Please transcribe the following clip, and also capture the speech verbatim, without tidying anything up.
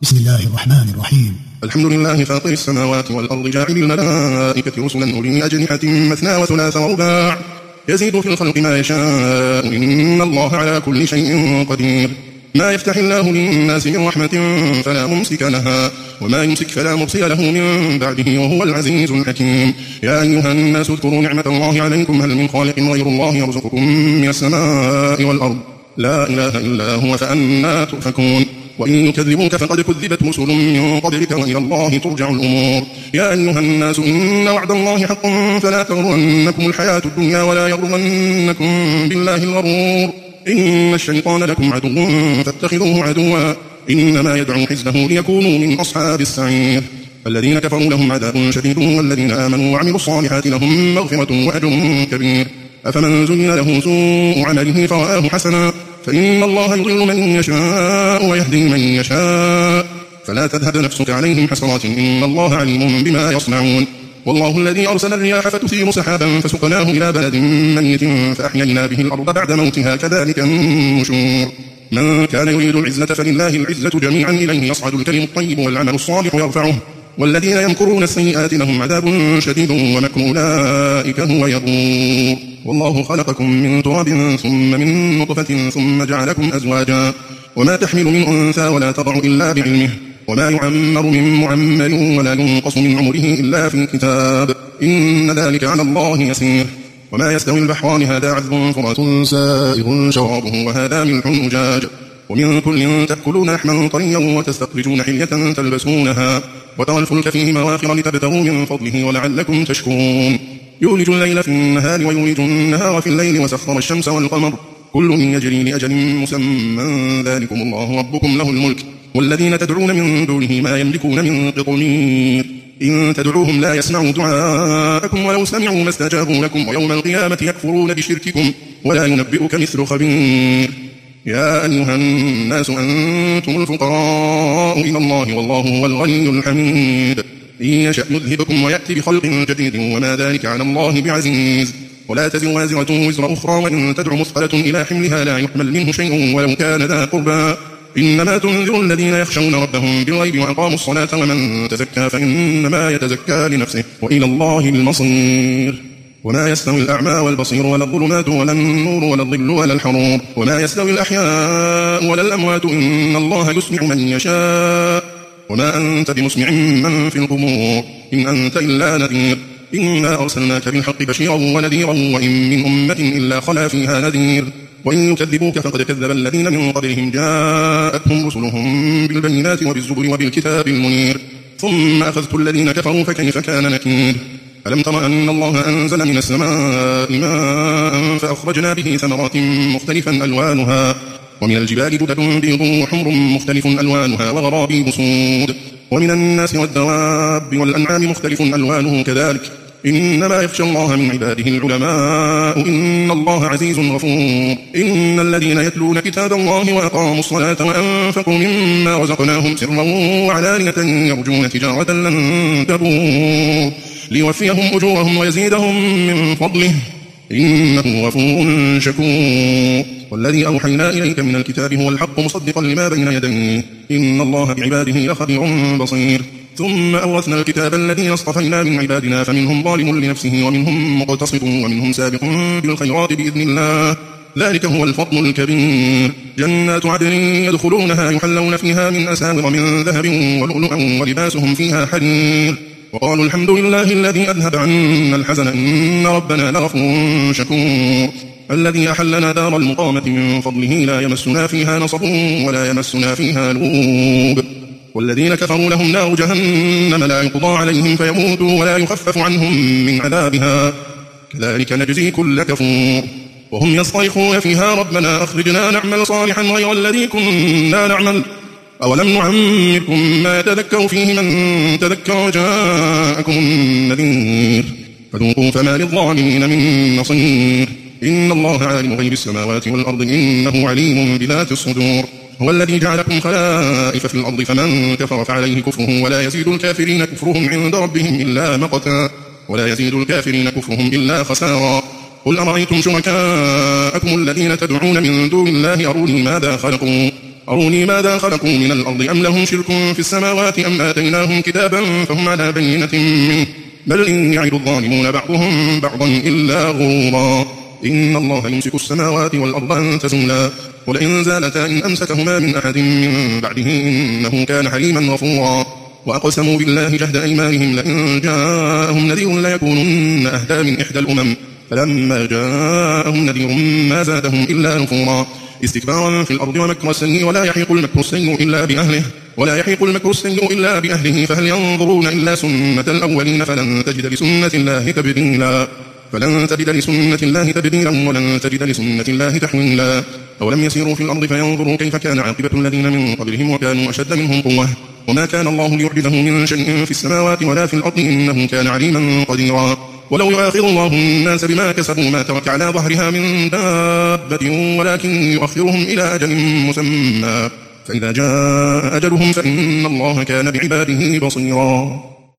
بسم الله الرحمن الرحيم. الحمد لله فاطر السماوات والأرض جاعل الملائكة رسلا أولي أجنحة مثنى وثلاث ورباع يزيد في الخلق ما يشاء إن الله على كل شيء قدير. ما يفتح الله للناس من رحمة فلا ممسك لها وما يمسك فلا مرسل له من بعده وهو العزيز الحكيم. يا أيها الناس اذكروا نعمة الله عليكم هل من خالق غير الله يرزقكم من السماء والأرض لا إله إلا هو فأنى تؤفكون. وإن يكذبوك فقد كذبت رسل من قبلك وإلى الله ترجع الأمور. يا أيها الناس إن وعد الله حق فلا تغرنكم الحياة الدنيا ولا يغرنكم بالله الغرور. إن الشيطان لكم عدو فاتخذوه عدوا إنما يدعو حزبه ليكونوا من أصحاب السعير. الذين كفروا لهم عذاب شديد والذين آمنوا وعملوا الصالحات لهم مغفرة وأجر كبير. أفمن زين له سوء عمله فرآه حسنا فإن الله يضل من يشاء ويهدي من يشاء فلا تذهب نفسك عليهم حسرات إن الله عليم بما يصنعون. والله الذي أرسل الرياح فتثير سحابا فسقناه إلى بلد ميت فأحيينا به الأرض بعد موتها كذلك النشور. من كان يريد العزة فلله العزة جميعا إليه يصعد الكلم الطيب والعمل الصالح يرفعه والذين يمكرون السيئات لهم عذاب شديد ومكر أولئك هو يبور. والله خلقكم من تراب ثم من نطفة ثم جعلكم أزواجا وما تحمل من أنثى ولا تضع إلا بعلمه وما يعمر من معمر ولا ينقص من عمره إلا في كتاب إن ذلك على الله يسير. وما يستوي البحران هذا عذب فرات سائغ شرابه وهذا ملح أجاج ومن كل تأكلون لحما طريا وتستخرجون حلية تلبسونها وترى الفلك فيه مواخر لتبتغوا من فضله ولعلكم تشكرون. يولج الليل في النهار ويولج النهار في الليل وسخر الشمس والقمر كل يجري لأجل مسمى ذلكم الله ربكم له الملك والذين تدعون من دونه ما يملكون من قطمير إن تدعوهم لا يسمعوا دعاءكم ولو سمعوا ما استجابوا لكم ويوم القيامة يكفرون بشرككم ولا ينبئك مثل خبير. يا أيها الناس أنتم الفقراء إلى الله والله هو الغني الحميد. إن يشأ يذهبكم ويأتي بخلق جديد وما ذلك على الله بعزيز. ولا تزر وازرة وزر أخرى وإن تدع مثقلة إلى حملها لا يحمل منه شيء ولو كان ذا قربى إنما تنذر الذين يخشون ربهم بالغيب وأقاموا الصلاة ومن تزكى فإنما يتزكى لنفسه وإلى الله المصير. وما يستوي الأعمى والبصير ولا الظلمات ولا النور ولا الظل ولا الحرور وما يستوي الأحياء ولا الأموات إن الله يسمع من يشاء وما أنت بمسمع من في القبور إن أنت إلا نذير. إنا أرسلناك بالحق بشيرا ونذيرا وإن من أمة إلا خلا فيها نذير وإن يكذبوك فقد كذب الذين من قبلهم جاءتهم رسلهم بالبينات وبالزبر وبالكتاب المنير ثم أخذت الذين كفروا فكيف كان نكير. ألم تر أن الله أنزل من السماء ماء فأخرجنا به ثمرات مختلفا ألوانها ومن الجبال جدد بيض وحمر مختلف ألوانها وغرابيب سود ومن الناس والدواب والأنعام مختلف ألوانه كذلك إنما يخشى الله من عباده العلماء إن الله عزيز غفور. إن الذين يتلون كتاب الله وأقاموا الصلاة وأنفقوا مما رزقناهم سرا وعلانية يرجون تجارة لن تبور ليوفيهم أجورهم ويزيدهم من فضله إنه غفور شكور. والذي أوحينا إليك من الكتاب هو الحق مصدقا لما بين يديه إن الله بعباده لخبير بصير. ثم أورثنا الكتاب الذين اصطفينا من عبادنا فمنهم ظالم لنفسه ومنهم مقتصد ومنهم سابق بالخيرات بإذن الله ذلك هو الفضل الكبير. جنات عدن يدخلونها يحلون فيها من أساور من ذهب ولؤلؤا ولباسهم فيها حرير وقالوا الحمد لله الذي أذهب عنا الحزن إن ربنا لغفور شكور. الذي أحلنا دار المقامة من فضله لا يمسنا فيها نصب ولا يمسنا فيها لغوب. والذين كفروا لهم نار جهنم لا يقضى عليهم فيموتوا ولا يخفف عنهم من عذابها كذلك نجزي كل كفور. وهم يصطرخون فيها ربنا أخرجنا نعمل صالحا غير الذي كنا نعمل أولم نعمركم ما يتذكر فيه من تذكر جاءكم النذير فذوقوا فما للظالمين من نصير. إن الله عالم غيب السماوات والأرض إنه عليم بذات الصدور. هو الذي جعلكم خلائف في الأرض فمن كفر فعليه كفره ولا يزيد الكافرين كفرهم عند ربهم إلا مقتا ولا يزيد الكافرين كفرهم إلا خسارا. قل أرأيتم شركاءكم الذين تدعون من دون الله أروني ماذا خلقوا أروني ماذا خلقوا من الأرض أم لهم شرك في السماوات أم آتيناهم كتابا فهم على بينة منه بل إن يعد الظالمون بعضهم بعضا إلا غرورا إن الله يمسك السماوات والأرض أن تزولا ولئن زالتا إن أمسكهما من أحد من بعده إنه كان حليما غفورا وأقسموا بالله جهد أيمانهم لئن جاءهم نذير ليكونن أهدى من إحدى الأمم فلما جاءهم نذير ما زادهم إلا نفورا استكبارا في الأرض ومكر السيء ولا يحيق المكر السيء إلا بأهله ولا يحيق المكر السيء إلا بأهله فهل ينظرون إلا سنة الأولين فلن تجد لسنة الله تبديلا فلن تجد لسنة الله تبديلا ولن تجد لسنة الله تحويلا أولم يسيروا في الأرض فينظروا كيف كان عاقبة الذين من قبلهم وكانوا أشد منهم قوة وما كان الله ليعجزه من شيء في السماوات ولا في الأرض إنه كان عليما قديرا ولو يؤاخذ الله الناس بما كسبوا ما ترك على ظهرها من دابة ولكن يؤخرهم إلى أجل مسمى فإذا جاء أجلهم فإن الله كان بعباده بصيرا.